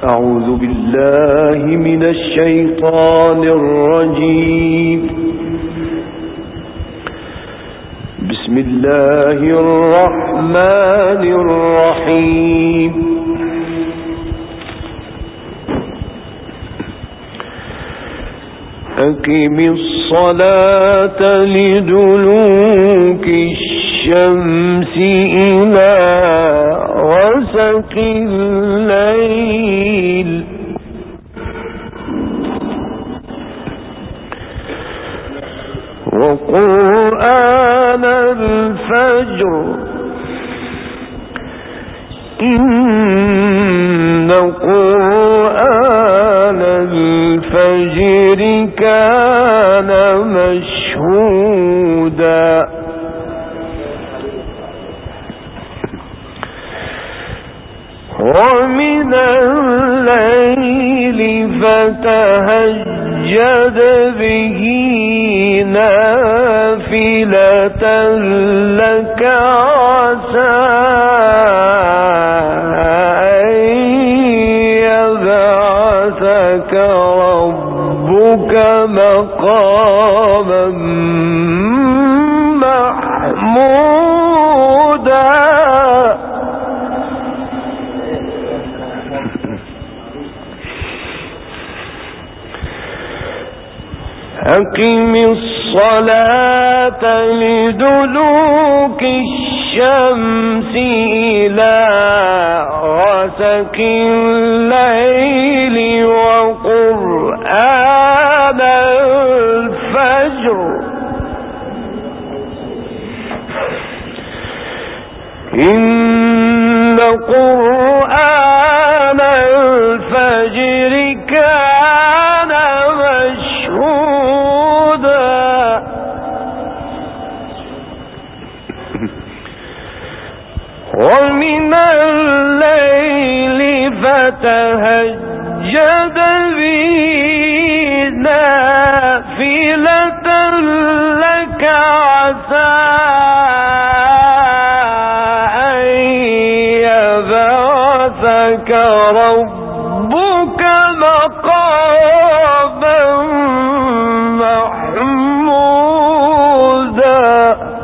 أعوذ بالله من الشيطان الرجيم. بسم الله الرحمن الرحيم. أقم الصلاة لدلوك الشمس إلى غسق الليل وقرآن الفجر إن قرآن الفجر كان مشهودا ومن الليل فتهجد به نافلة لك عسى أن يبعثك ربك مقاما محمودا. أقم الصلاة لدلوك الشمس إلى غسق الليل وقرآن الفجر إن قرآن الفجر كان مشهودا ومن الليل فتهجد به نافلة لك عسى أن يبعثك ربك مقاما محمودا.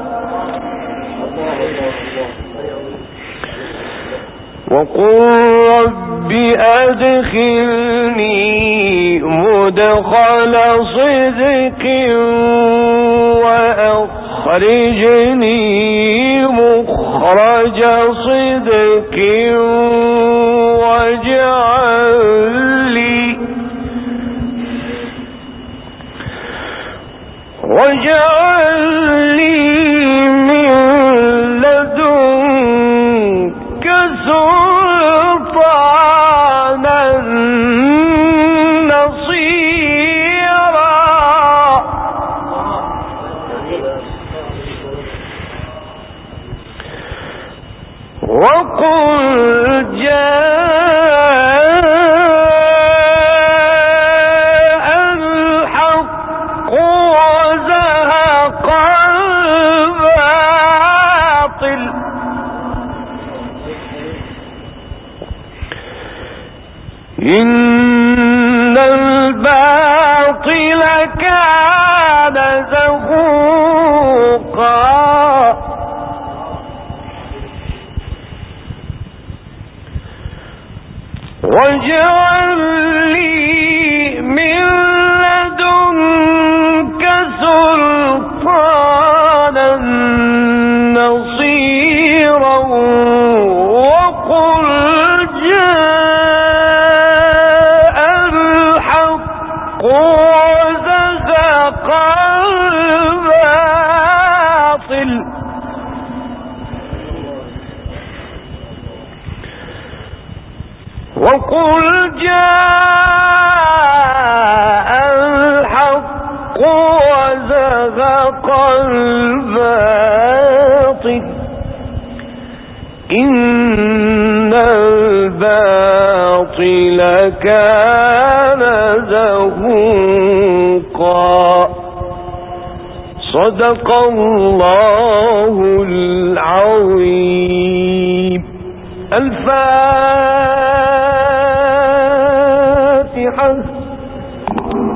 وقل رب أدخلني مدخل صدق وأخرجني مخرج صدق واجعل لي من لدنك سلطانا نصيرا. وقل جاء الحق وزهق الباطل إن الباطل كان زهوقا. واجعل لي من لدنك سلطانا نصيرا. وقل جاء الحق وزهق الباطل وقل جاء الحق وزهق الباطل إن الباطل كان زهوقا. صدق الله العظيم. الفاتحة. الصالحة